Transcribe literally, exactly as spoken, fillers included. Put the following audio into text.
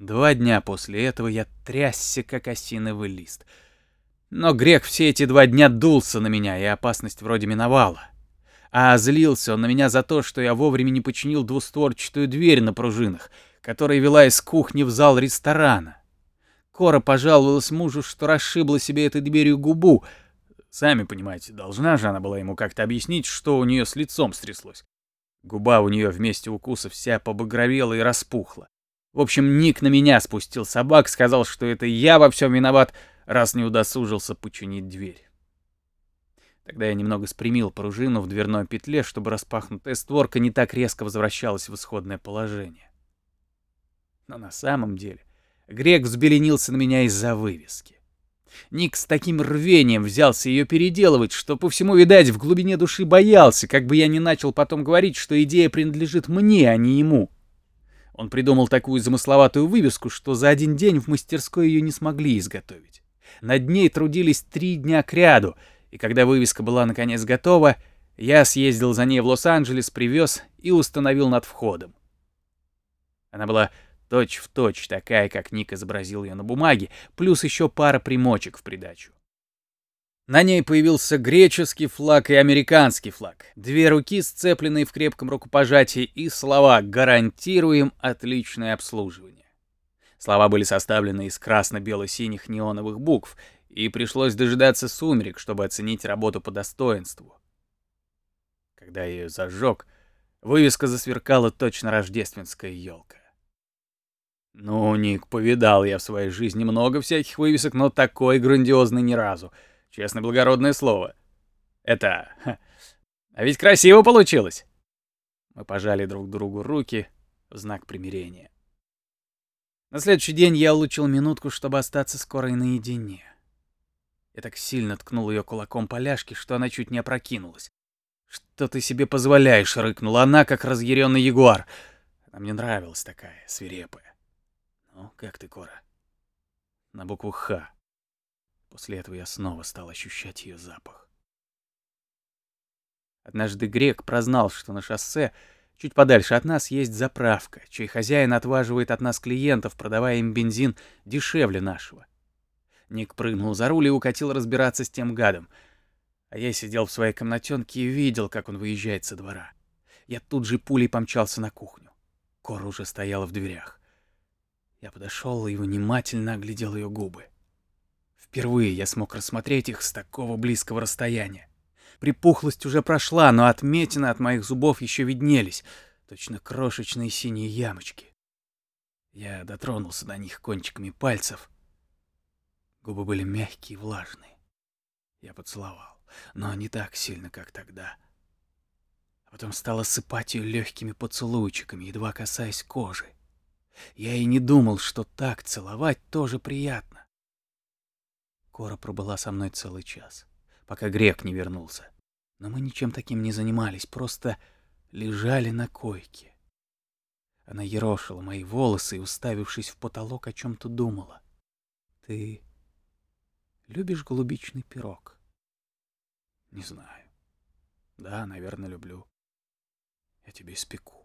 Два дня после этого я трясся, как осиновый лист. Но грек все эти два дня дулся на меня, и опасность вроде миновала. А злился он на меня за то, что я вовремя не починил двустворчатую дверь на пружинах, которая вела из кухни в зал ресторана. Кора пожаловалась мужу, что расшибла себе этой дверью губу. Сами понимаете, должна же она была ему как-то объяснить, что у нее с лицом стряслось. Губа у нее вместе укуса вся побагровела и распухла. В общем, Ник на меня спустил собак, сказал, что это я во всем виноват, раз не удосужился починить дверь. Тогда я немного спрямил пружину в дверной петле, чтобы распахнутая створка не так резко возвращалась в исходное положение. Но на самом деле грек взбеленился на меня из-за вывески. Ник с таким рвением взялся ее переделывать, что, по всему, видать, в глубине души боялся, как бы я не начал потом говорить, что идея принадлежит мне, а не ему. Он придумал такую замысловатую вывеску, что за один день в мастерской ее не смогли изготовить. Над ней трудились три дня кряду, и когда вывеска была наконец готова, я съездил за ней в Лос-Анджелес, привез и установил над входом. Она была точь-в-точь такая, как Ник изобразил ее на бумаге, плюс еще пара примочек в придачу. На ней появился греческий флаг и американский флаг, две руки, сцепленные в крепком рукопожатии, и слова «Гарантируем отличное обслуживание». Слова были составлены из красно-бело-синих неоновых букв, и пришлось дожидаться сумерек, чтобы оценить работу по достоинству. Когда я ее зажег, вывеска засверкала точно рождественская елка. Ну, Ник, повидал я в своей жизни много всяких вывесок, но такой грандиозный ни разу. Честно, благородное слово. Это... Ха, а ведь красиво получилось. Мы пожали друг другу руки в знак примирения. На следующий день я улучил минутку, чтобы остаться с Корой наедине. Я так сильно ткнул ее кулаком по ляжке, что она чуть не опрокинулась. «Что ты себе позволяешь?» — рыкнула она, как разъяренный ягуар. Она мне нравилась такая, свирепая. «Ну, как ты, Кора?» На букву «Х». После этого я снова стал ощущать ее запах. Однажды грек прознал, что на шоссе, чуть подальше от нас, есть заправка, чей хозяин отваживает от нас клиентов, продавая им бензин дешевле нашего. Ник прыгнул за руль и укатил разбираться с тем гадом. А я сидел в своей комнатенке и видел, как он выезжает со двора. Я тут же пулей помчался на кухню. Кора уже стояла в дверях. Я подошел и внимательно оглядел ее губы. Впервые я смог рассмотреть их с такого близкого расстояния. Припухлость уже прошла, но отметины от моих зубов еще виднелись, точно крошечные синие ямочки. Я дотронулся до них кончиками пальцев. Губы были мягкие и влажные. Я поцеловал, но не так сильно, как тогда. А потом стал осыпать ее легкими поцелуйчиками, едва касаясь кожи. Я и не думал, что так целовать тоже приятно. Кора пробыла со мной целый час, пока грек не вернулся. Но мы ничем таким не занимались, просто лежали на койке. Она ерошила мои волосы и, уставившись в потолок, о чем-то думала. «Ты любишь голубичный пирог?» «Не знаю. Да, наверное, люблю. Я тебе испеку».